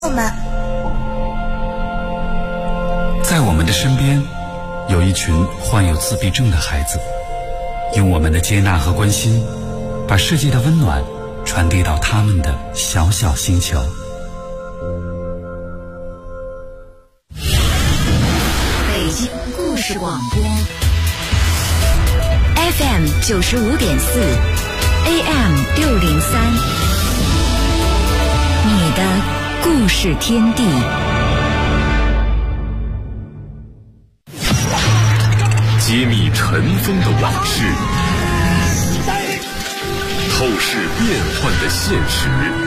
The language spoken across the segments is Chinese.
们。 在我们的身边，有一群患有自闭症的孩子，用我们的接纳和关心，把世界的温暖传递到他们的小小星球。 北京故事广播 FM 95.4 AM 603，你的故事天地。 揭秘尘封的往事，透视变幻的现实，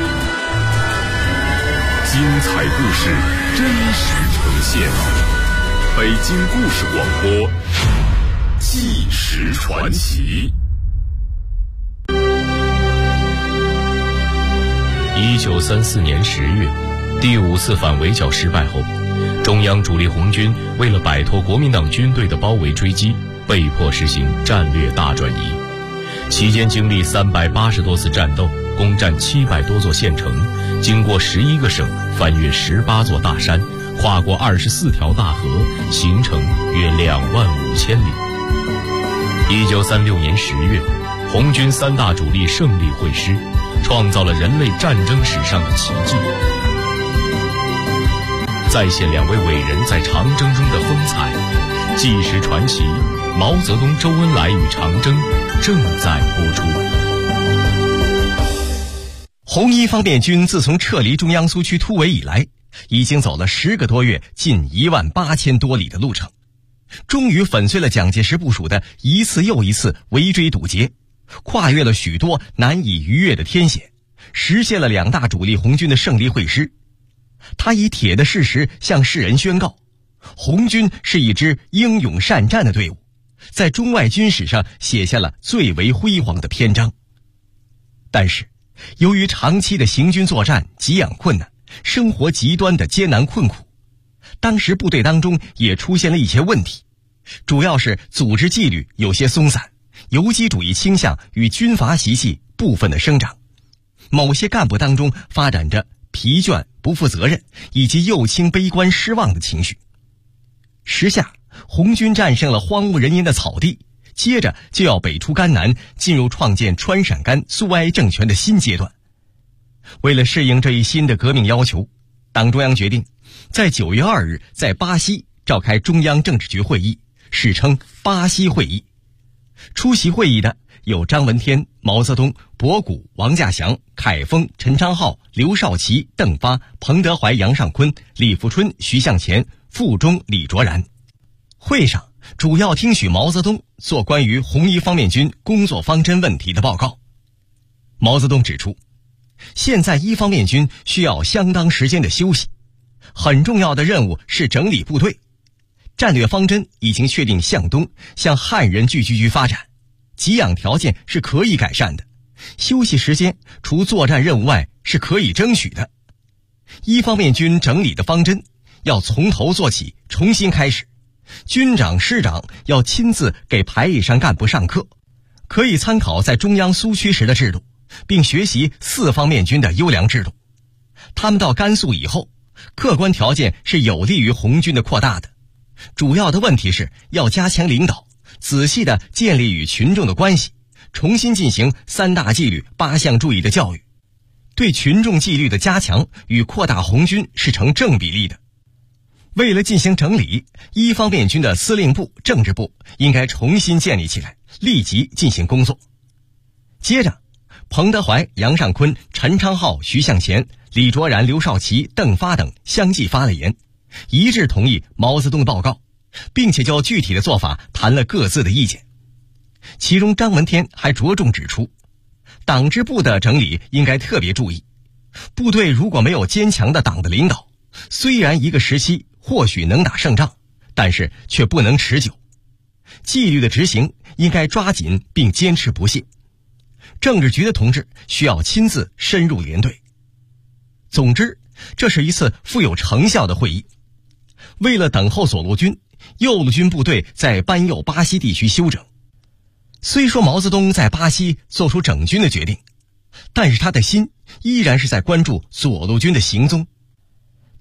精彩故事真实呈现。北京故事广播，纪实传奇。 1934年10月，第5次反围剿失败后，中央主力红军为了摆脱国民党军队的包围追击，被迫实行战略大转移。期间经历380多次战斗，攻占700多座县城，经过11个省，翻越18座大山，跨过24条大河，行程约25000里。1936年10月，红军3大主力胜利会师，创造了人类战争史上的奇迹，再现2位伟人在长征中的风采。纪实传奇，毛泽东、周恩来与长征正在播出。 红一方面军自从撤离中央苏区突围以来，已经走了10个多月，近18000多里的路程，终于粉碎了蒋介石部署的一次又一次围追堵截，跨越了许多难以逾越的天险，实现了2大主力红军的胜利会师。他以铁的事实向世人宣告，红军是一支英勇善战的队伍，在中外军史上写下了最为辉煌的篇章。但是由于长期的行军作战，给养困难，生活极端的艰难困苦，当时部队当中也出现了一些问题，主要是组织纪律有些松散，游击主义倾向与军阀习气部分的生长，某些干部当中发展着疲倦、不负责任以及右倾悲观失望的情绪。时下红军战胜了荒无人烟的草地，接着就要北出甘南，进入创建川陕甘苏维埃政权的新阶段。为了适应这一新的革命要求，党中央决定在9月2日在巴西召开中央政治局会议，史称巴西会议。出席会议的有张闻天、毛泽东、博古、王稼祥、凯丰、陈昌浩、刘少奇、邓发、彭德怀、杨尚昆、李富春、徐向前、傅忠、李卓然。会上主要听取毛泽东做关于红一方面军工作方针问题的报告。毛泽东指出，现在一方面军需要相当时间的休息，很重要的任务是整理部队。战略方针已经确定向东，向汉人聚居区发展，给养条件是可以改善的，休息时间除作战任务外是可以争取的。一方面军整理的方针要从头做起，重新开始。军长、师长要亲自给排一上干部上课，可以参考在中央苏区时的制度，并学习4方面军的优良制度。他们到甘肃以后，客观条件是有利于红军的扩大的，主要的问题是要加强领导，仔细地建立与群众的关系，重新进行3大纪律8项注意的教育。对群众纪律的加强与扩大红军是成正比例的。为了进行整理，一方面军的司令部、政治部应该重新建立起来，立即进行工作。接着，彭德怀、杨尚昆、陈昌浩、徐向前、李卓然、刘少奇、邓发等相继发了言，一致同意毛泽东的报告，并且就具体的做法谈了各自的意见。其中张闻天还着重指出，党支部的整理应该特别注意，部队如果没有坚强的党的领导，虽然一个时期或许能打胜仗，但是却不能持久。纪律的执行应该抓紧并坚持不懈。政治局的同志需要亲自深入连队。总之，这是一次富有成效的会议。为了等候左路军，右路军部队在班右巴西地区休整。虽说毛泽东在巴西做出整军的决定，但是他的心依然是在关注左路军的行踪。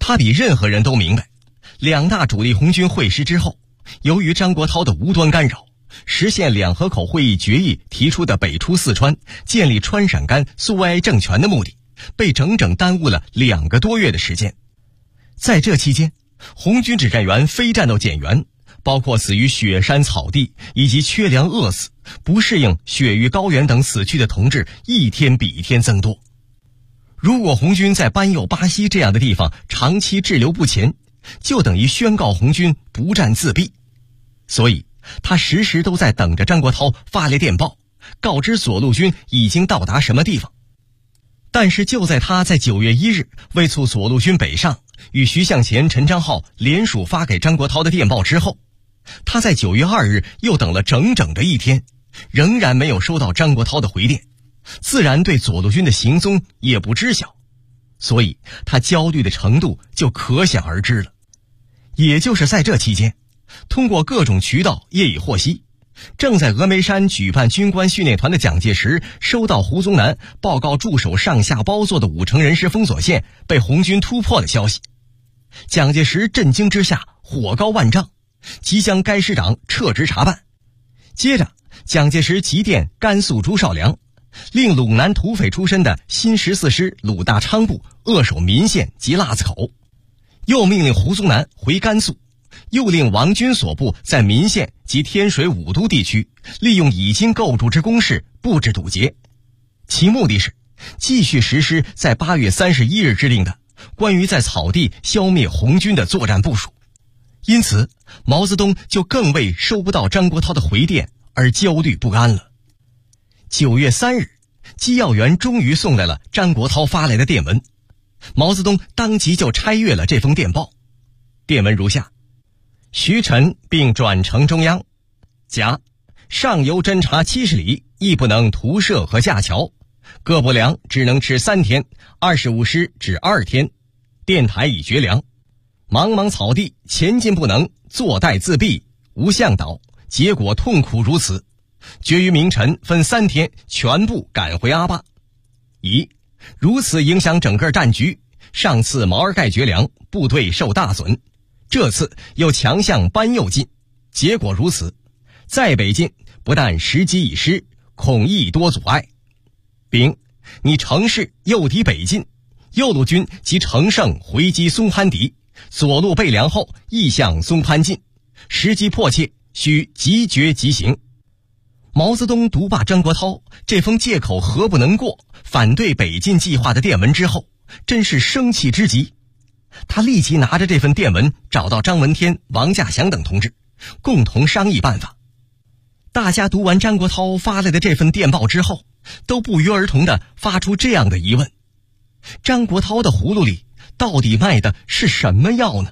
他比任何人都明白，两大主力红军会师之后，由于张国焘的无端干扰，实现两河口会议决议提出的北出四川、建立川陕甘苏维埃政权的目的，被整整耽误了2个多月的时间。在这期间，红军指战员非战斗减员，包括死于雪山草地以及缺粮饿死、不适应雪域高原等死去的同志一天比一天增多。如果红军在班右、巴西这样的地方长期滞留不前，就等于宣告红军不战自毙。所以他时时都在等着张国焘发来电报，告知左路军已经到达什么地方。但是就在他在9月1日为促左路军北上，与徐向前、陈昌浩联署发给张国焘的电报之后，他在9月2日又等了整整的1天，仍然没有收到张国焘的回电，自然对左路军的行踪也不知晓，所以他焦虑的程度就可想而知了。也就是在这期间，通过各种渠道业已获悉，正在峨眉山举办军官训练团的蒋介石收到胡宗南报告驻守上下包座的5城人师封锁线被红军突破的消息。蒋介石震惊之下火高万丈，即将该师长撤职查办。接着蒋介石急电甘肃朱绍良，令陇南土匪出身的新14师鲁大昌部扼守岷县及腊子口，又命令胡宗南回甘肃，又令王军所部在岷县及天水武都地区利用已经构筑之工事布置堵截，其目的是继续实施在8月31日制定的关于在草地消灭红军的作战部署。因此毛泽东就更为收不到张国焘的回电而焦虑不安了。9月3日，机要员终于送来了张国焘发来的电文，毛泽东当即就拆阅了这封电报。电文如下：徐晨并转呈中央，甲上游侦察70里，亦不能图射和架桥，各部粮只能吃3天，25师只2天，电台已绝粮，茫茫草地前进不能，坐待自毙，无向导，结果痛苦如此。决于明晨分3天全部赶回阿坝。乙如此影响整个战局，上次毛尔盖绝粮，部队受大损，这次又强向班右进，结果如此，再北进不但时机已失，恐亦多阻碍。丙你乘势诱敌北进，右路军及乘胜回击松潘敌，左路备粮后亦向松潘进，时机迫切，需即决即行。毛泽东读罢张国焘这封借口何不能过反对北进计划的电文之后，真是生气之极。他立即拿着这份电文找到张闻天、王稼祥等同志，共同商议办法。大家读完张国焘发来的这份电报之后，都不约而同地发出这样的疑问：张国焘的葫芦里到底卖的是什么药呢？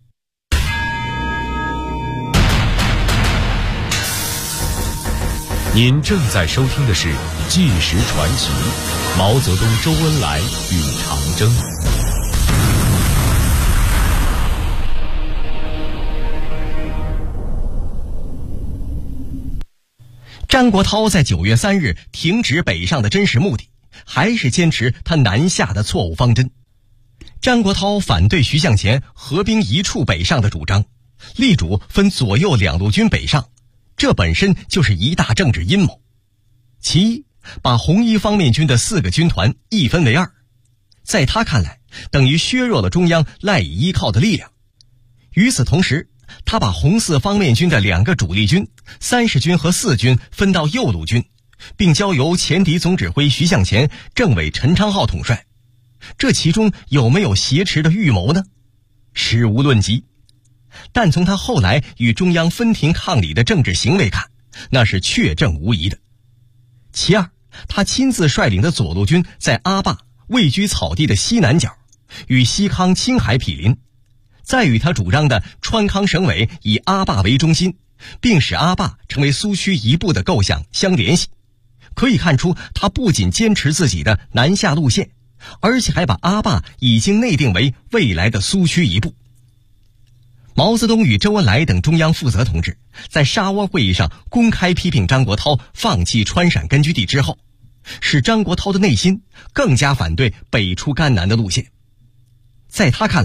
您正在收听的是《纪实传奇》，毛泽东、周恩来与长征。 张国焘在9月3日停止北上的真实目的，还是坚持他南下的错误方针。张国焘反对徐向前合兵一处北上的主张，力主分左右2路军北上，这本身就是一大政治阴谋。其一，把红一方面军的4个军团一分为2，在他看来等于削弱了中央赖以依靠的力量。与此同时，他把红4方面军的2个主力军30军和4军分到右路军，并交由前敌总指挥徐向前、政委陈昌浩统帅。这其中有没有挟持的预谋呢？实无论及。但从他后来与中央分庭抗礼的政治行为看，那是确证无疑的。其二，他亲自率领的左路军在阿坝位居草地的西南角，与西康青海毗邻，再与他主张的川康省委以阿坝为中心，并使阿坝成为苏区一部的构想相联系。可以看出，他不仅坚持自己的南下路线，而且还把阿坝已经内定为未来的苏区一部。毛泽东与周恩来等中央负责同志在沙窝会议上公开批评张国焘放弃川陕根据地之后，使张国焘的内心更加反对北出甘南的路线。在他看来，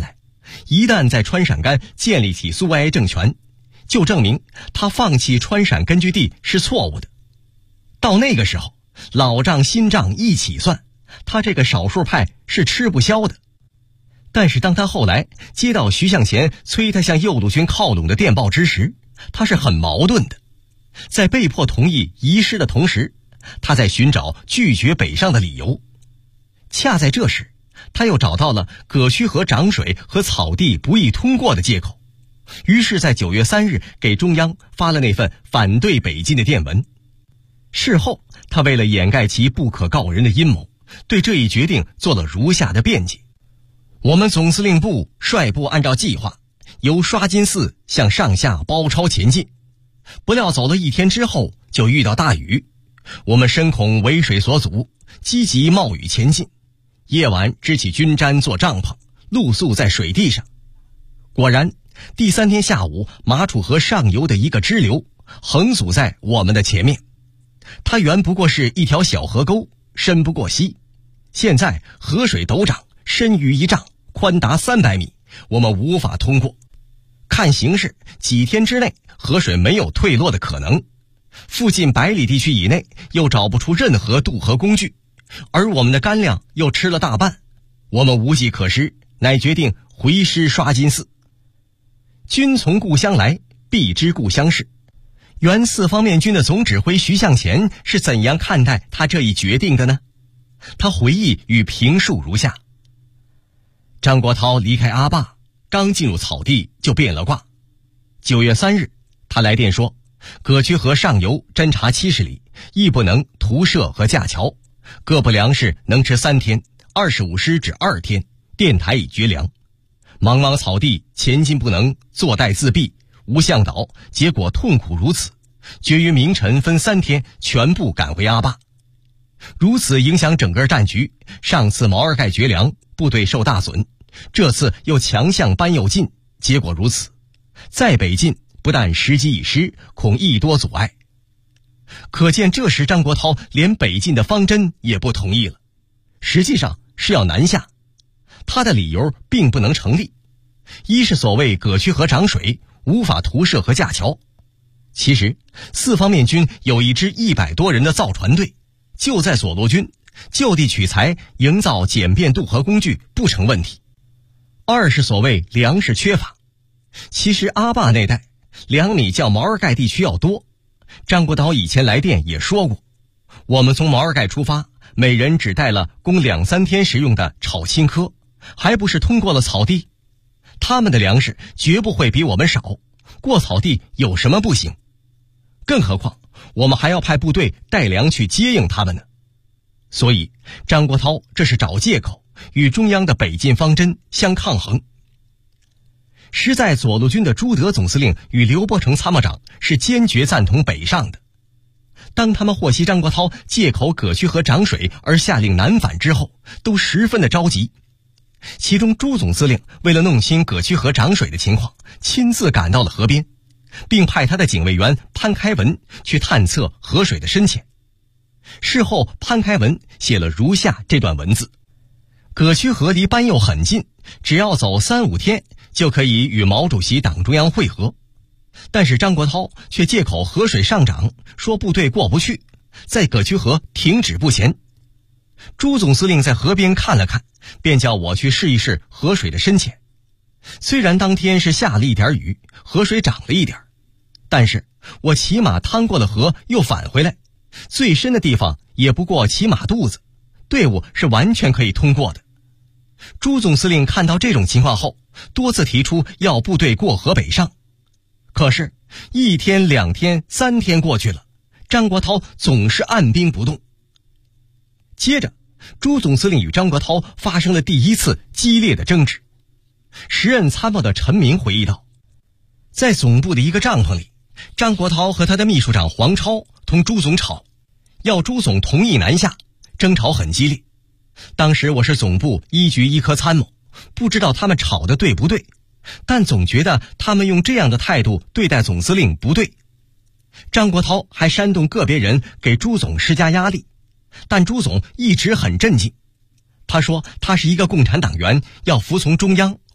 一旦在川陕甘建立起苏维埃政权，就证明他放弃川陕根据地是错误的。到那个时候，老账新账一起算，他这个少数派是吃不消的。但是当他后来接到徐向前催他向右路军靠拢的电报之时，他是很矛盾的。在被迫同意遗失的同时，他在寻找拒绝北上的理由。恰在这时，他又找到了葛须河涨水和草地不易通过的借口，于是在9月3日给中央发了那份反对北进的电文。事后，他为了掩盖其不可告人的阴谋，对这一决定做了如下的辩解：我们总司令部率部按照计划，由刷金寺向上下包抄前进，不料走了1天之后就遇到大雨，我们深恐为水所阻，积极冒雨前进，夜晚支起军毡做帐篷，露宿在水地上。果然第3天下午，马楚河上游的一个支流横阻在我们的前面，它原不过是一条小河沟，深不过膝，现在河水陡涨，深逾1丈，宽达300米，我们无法通过。看形势，几天之内河水没有退落的可能，附近100里地区以内又找不出任何渡河工具，而我们的干粮又吃了大半，我们无计可施，乃决定回师刷金寺。君从故乡来，必知故乡事。原四方面军的总指挥徐向前是怎样看待他这一决定的呢？他回忆与评述如下：张国焘离开阿坝，刚进入草地就变了卦。9月3日，他来电说，葛区河上游侦察70里，亦不能涂设和架桥，各部粮食能吃3天，25师只2天，电台已绝粮。茫茫草地，前进不能，坐待自毙，无向导，结果痛苦如此，决于明晨分3天全部赶回阿坝。如此影响整个战局，上次毛尔盖绝粮，部队受大损，这次又强向班右进，结果如此，再北进不但时机已失，恐亦多阻碍。可见这时张国焘连北进的方针也不同意了，实际上是要南下。他的理由并不能成立，一是所谓葛区河涨水，无法涂设和架桥。其实四方面军有一支100多人的造船队，就在左路军，就地取材，营造简便渡河工具不成问题。二是所谓粮食缺乏，其实阿坝那带粮米较毛尔盖地区要多。张国焘以前来电也说过，我们从毛尔盖出发，每人只带了供2-3天食用的炒青稞，还不是通过了草地？他们的粮食绝不会比我们少，过草地有什么不行？更何况我们还要派部队带粮去接应他们呢。所以张国焘这是找借口，与中央的北进方针相抗衡。实在左路军的朱德总司令与刘伯承参谋长是坚决赞同北上的。当他们获悉张国焘借口葛区河涨水而下令南返之后，都十分的着急。其中朱总司令为了弄清葛区河涨水的情况，亲自赶到了河边，并派他的警卫员潘开文去探测河水的深浅。事后潘开文写了如下这段文字：葛区河离班右很近，只要走3-5天就可以与毛主席党中央会合。但是张国焘却借口河水上涨，说部队过不去，在葛区河停止不前。朱总司令在河边看了看，便叫我去试一试河水的深浅。虽然当天是下了一点雨，河水涨了一点，但是我骑马趟过了河又返回来，最深的地方也不过骑马肚子，队伍是完全可以通过的。朱总司令看到这种情况后，多次提出要部队过河北上。可是1天、2天、3天过去了，张国焘总是按兵不动。接着朱总司令与张国焘发生了第一次激烈的争执。时任参谋的陈明回忆道，在总部的一个帐篷里，张国焘和他的秘书长黄超同朱总吵，要朱总同意南下，争吵很激烈。当时我是总部1局1科参谋，不知道他们吵得对不对，但总觉得他们用这样的态度对待总司令不对。张国焘还煽动个别人给朱总施加压力，但朱总一直很镇静。他说他是一个共产党员，要服从中央，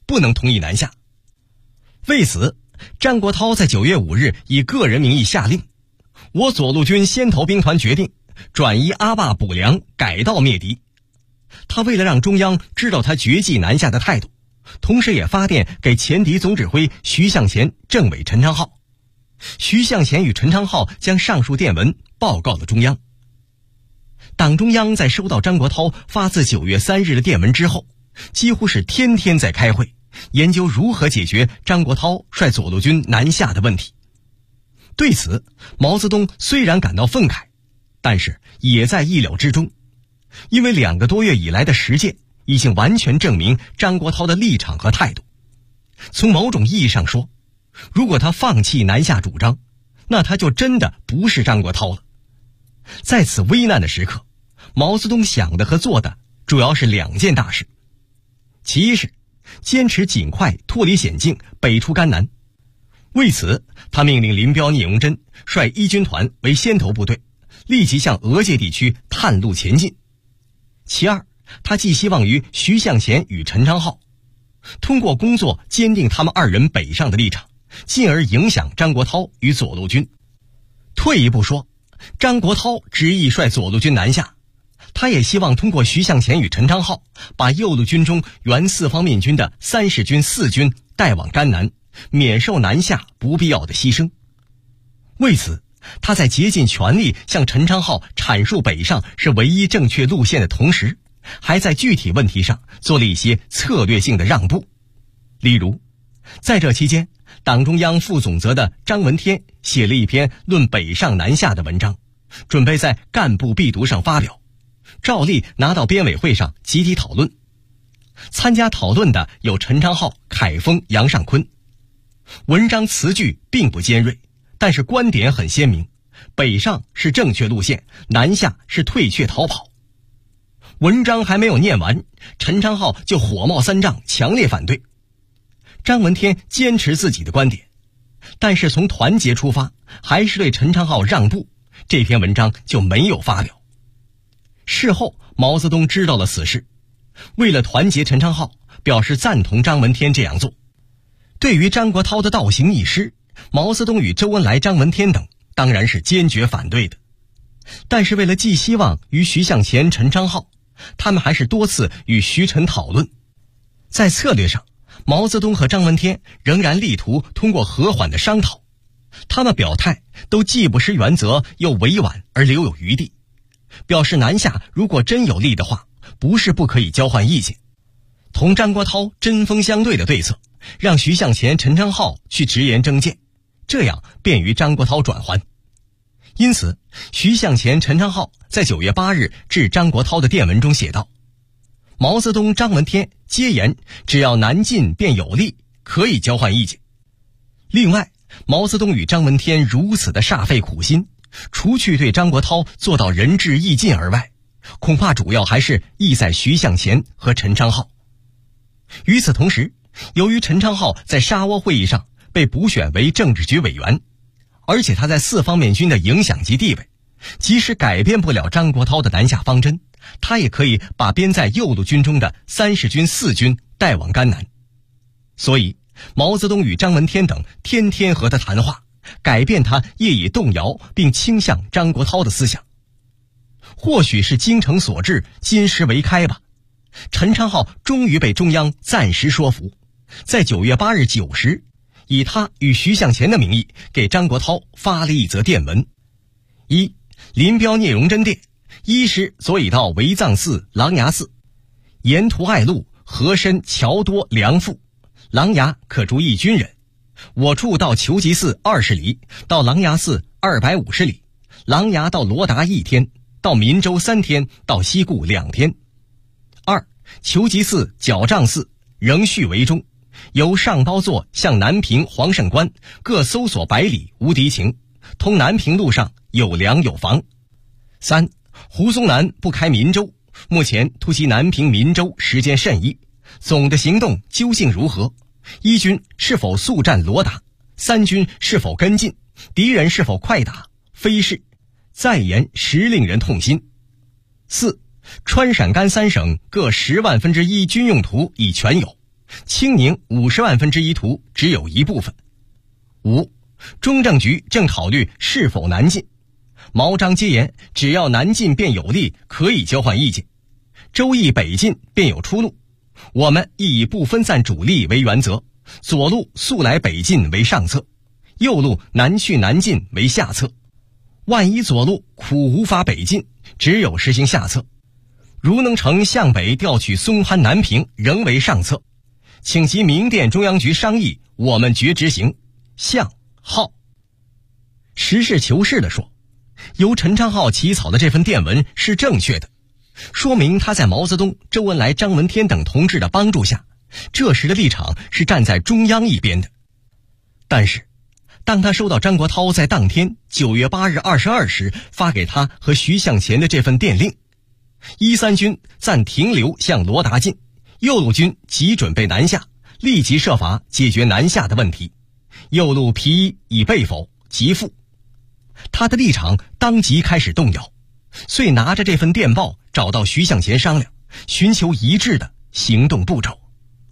不能同意南下。为此，张国焘在9月5日以个人名义下令，我左路军先头兵团决定转移阿坝补粮，改道灭敌。他为了让中央知道他决计南下的态度，同时也发电给前敌总指挥徐向前、政委陈昌浩。徐向前与陈昌浩将上述电文报告了中央。党中央在收到张国焘发自9月3日的电文之后，几乎是天天在开会，研究如何解决张国焘率左路军南下的问题。对此，毛泽东虽然感到愤慨，但是也在意料之中，因为2个多月以来的实践已经完全证明张国焘的立场和态度。从某种意义上说，如果他放弃南下主张，那他就真的不是张国焘了。在此危难的时刻，毛泽东想的和做的主要是2件大事。其一是坚持尽快脱离险境，北出甘南。为此，他命令林彪、聂荣臻率1军团为先头部队，立即向俄界地区探路前进。其二，他寄希望于徐向前与陈昌浩，通过工作坚定他们2人北上的立场，进而影响张国焘与左路军。退一步说，张国焘执意率左路军南下，他也希望通过徐向前与陈昌浩，把右路军中原4方面军的30军、4军带往甘南，免受南下不必要的牺牲。为此，他在竭尽全力向陈昌浩阐述北上是唯一正确路线的同时，还在具体问题上做了一些策略性的让步。例如，在这期间，党中央副总责的张闻天写了一篇论北上南下的文章，准备在干部必读上发表，照例拿到编委会上集体讨论。参加讨论的有陈昌浩、凯丰、杨尚昆。文章词句并不尖锐，但是观点很鲜明，北上是正确路线，南下是退却逃跑。文章还没有念完，陈昌浩就火冒三丈，强烈反对。张闻天坚持自己的观点，但是从团结出发，还是对陈昌浩让步，这篇文章就没有发表。事后，毛泽东知道了此事，为了团结陈昌浩，表示赞同张闻天这样做。对于张国焘的倒行逆施，毛泽东与周恩来、张闻天等当然是坚决反对的。但是为了寄希望于徐向前、陈昌浩，他们还是多次与徐陈讨论。在策略上，毛泽东和张闻天仍然力图通过和缓的商讨，他们表态都既不失原则，又委婉而留有余地，表示南下如果真有利的话，不是不可以交换意见。同张国焘针锋相对的对策，让徐向前、陈昌浩去直言争谏，这样便于张国焘转圜。因此，徐向前、陈昌浩在9月8日致张国焘的电文中写道：毛泽东、张闻天皆言只要南进便有利，可以交换意见。另外，毛泽东与张闻天如此的煞费苦心，除去对张国焘做到仁至义尽而外，恐怕主要还是意在徐向前和陈昌浩。与此同时，由于陈昌浩在沙窝会议上被补选为政治局委员，而且他在4方面军的影响及地位，即使改变不了张国焘的南下方针，他也可以把编在右路军中的30军、4军带往甘南。所以，毛泽东与张闻天等天天和他谈话，改变他业已动摇并倾向张国焘的思想。或许是精诚所至，金石为开吧，陈昌浩终于被中央暂时说服，在9月8日9时，以他与徐向前的名义给张国焘发了一则电文：一、林彪、聂荣臻电，一师所以到维藏寺、琅琊寺，沿途爱路，河深桥多粮富，琅琊可逐1军人。我处到求吉寺20里，到琅琊寺250里，琅琊到罗达1天，到民州3天，到西固2天。二、求吉寺、角杖寺仍续为中，由上包座向南平、黄胜关各搜索100里无敌情，通南平路上有粮有房。三、胡宗南不开民州，目前突袭南平、民州时间甚异，总的行动究竟如何？一军是否速战罗达？3军是否跟进？敌人是否快打？非是，再言实令人痛心。四、川陕甘3省各10万分之1军用图已全有， 清宁50万分之一图只有一部分。5. 中政局正考虑是否南进。毛章皆言，只要南进便有利，可以交换意见。周易北进便有出路。我们亦以不分散主力为原则，左路速来北进为上策，右路南去南进为下策。万一左路苦无法北进，只有实行下策。如能乘向北调取松潘南平，仍为上策。请及明电中央局商议，我们决执行。向浩。实事求是地说，由陈昌浩起草的这份电文是正确的，说明他在毛泽东、周恩来、张闻天等同志的帮助下，这时的立场是站在中央一边的。但是当他收到张国焘在当天9月8日22时发给他和徐向前的这份电令，13军暂停留向罗达进，右路军即准备南下，立即设法解决南下的问题，右路皮已被否，即复。他的立场当即开始动摇，遂拿着这份电报找到徐向前商量，寻求一致的行动步骤。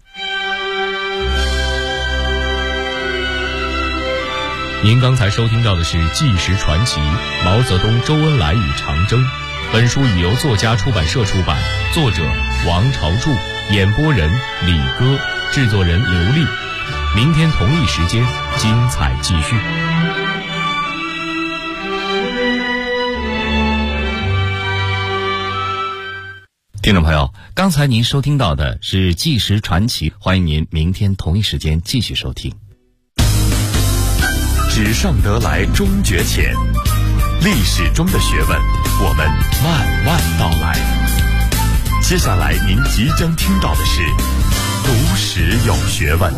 您刚才收听到的是《纪实传奇：毛泽东、周恩来与长征》。本书已由作家出版社出版，作者王朝柱，演播人李歌，制作人刘丽。明天同一时间，精彩继续。 听众朋友，刚才您收听到的是《纪实传奇》，欢迎您明天同一时间继续收听。 纸上得来终觉浅，历史中的学问，我们慢慢道来。接下来您即将听到的是读史有学问。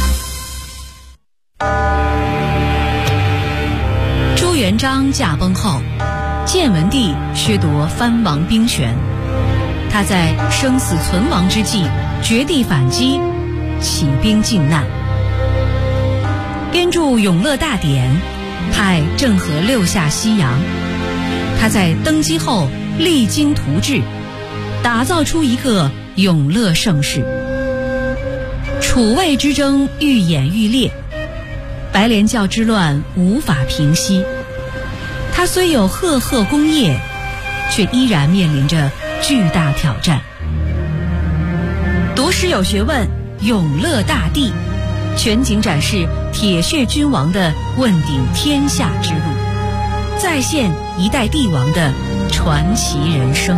朱元璋驾崩后，建文帝削夺藩王兵权，他在生死存亡之际绝地反击，起兵靖难，编著《永乐大典》，派郑和六下西洋。他在登基后励精图治，打造出一个永乐盛世。楚魏之争愈演愈烈，白莲教之乱无法平息。他虽有赫赫功业，却依然面临着巨大挑战。读史有学问，永乐大帝全景展示铁血君王的问鼎天下之路，再现一代帝王的传奇人生。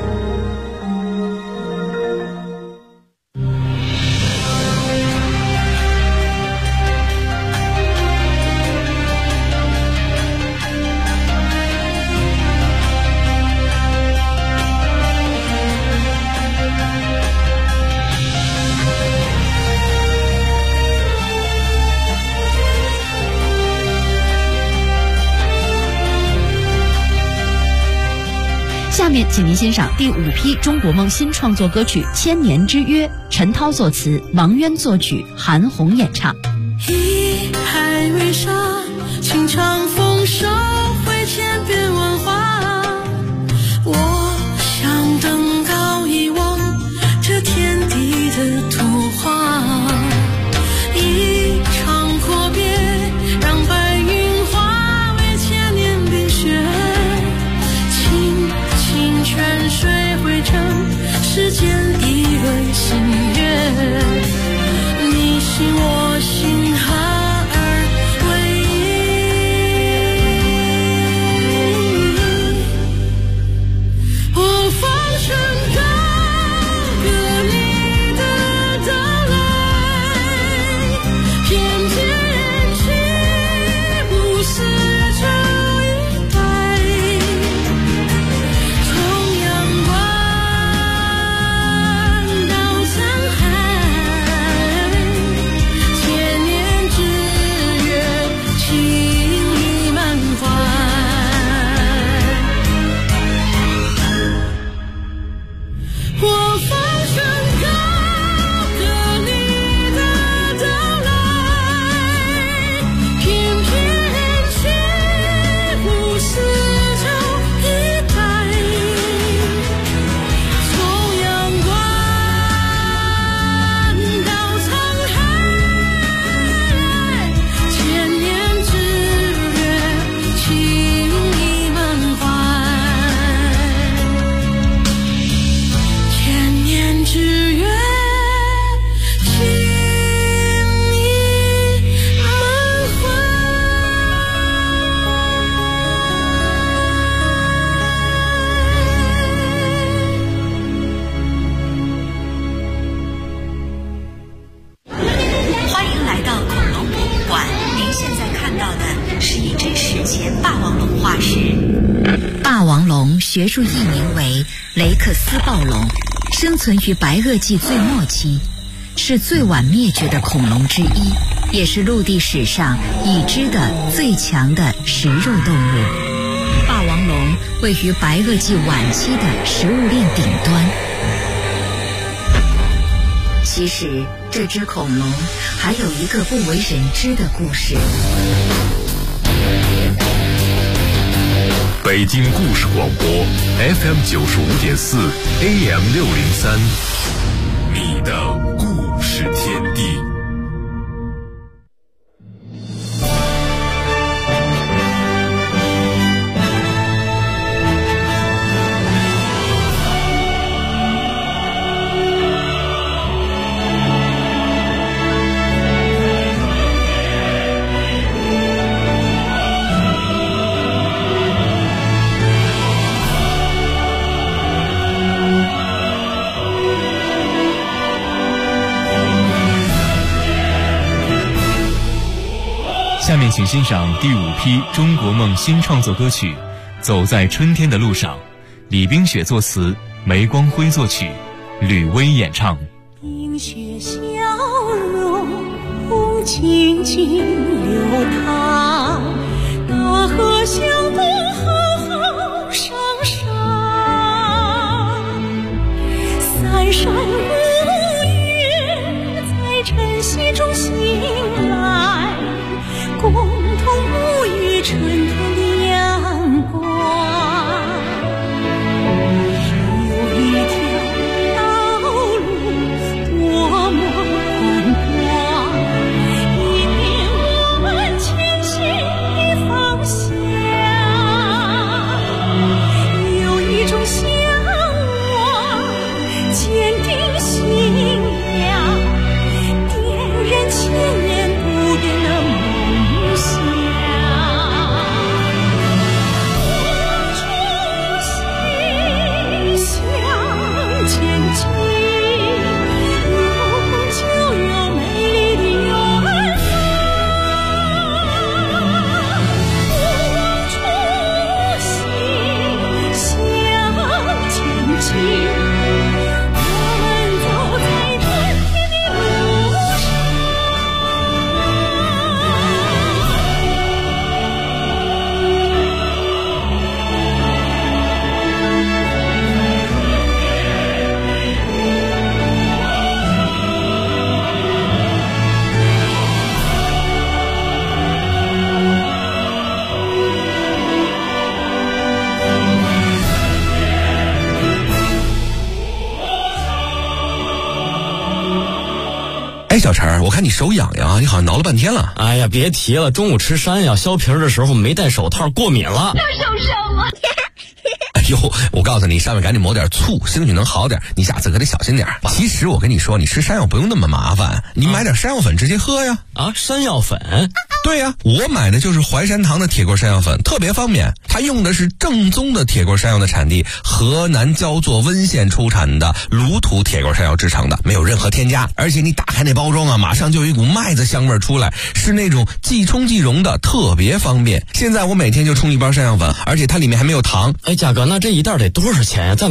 下面请您欣赏第5批中国梦新创作歌曲《千年之约》，陈涛作词，王渊作曲，韩红演唱。 一海为沙，情长风收回千变万化。我想登高一望这天地的图画，一场阔别让白云化为千年冰雪，泉水汇成世间一轮新月，你心我心合而为一。 是以真实前霸王龙化石。霸王龙学术译名为雷克斯暴龙，生存于白垩纪最末期，是最晚灭绝的恐龙之一，也是陆地史上已知的最强的食肉动物。霸王龙位于白垩纪晚期的食物链顶端。其实这只恐龙还有一个不为人知的故事。 北京故事广播 FM 95.4 AM 603，你的故事天地。 下面请欣赏第5批中国梦新创作歌曲《走在春天的路上》，李冰雪作词，梅光辉作曲，吕薇演唱。 冰雪消融，风静静流淌，大河向东浩浩汤汤，三山五岳在晨曦中醒来，共同沐浴春天的阳光。有一条道路多么宽广，引领我们前行的方向。有一种向往，坚定信仰，点燃千年不变的梦想。我向前进，有梦就有美丽的远方。我初心向前进，我们走在春天的路上。 哎，小陈，我看你手痒痒，你好像挠了半天了。 哎呀，别提了，中午吃山药削皮的时候没戴手套，过敏了。 受伤了。 哎呦，我告诉你，上面赶紧抹点醋，兴许能好点。你下次可得小心点。其实我跟你说，你吃山药不用那么麻烦，你买点山药粉直接喝呀。 啊，山药粉？ 对呀，我买的就是淮山堂的铁棍山药粉，特别方便。它用的是正宗的铁棍山药的产地河南焦作温县出产的卤土铁棍山药制成的，没有任何添加。而且你打开那包装啊，马上就有一股麦子香味出来，是那种即冲即溶的，特别方便。现在我每天就冲一包山药粉，而且它里面还没有糖。 哎，嘉哥，那这一袋得多少钱呀？在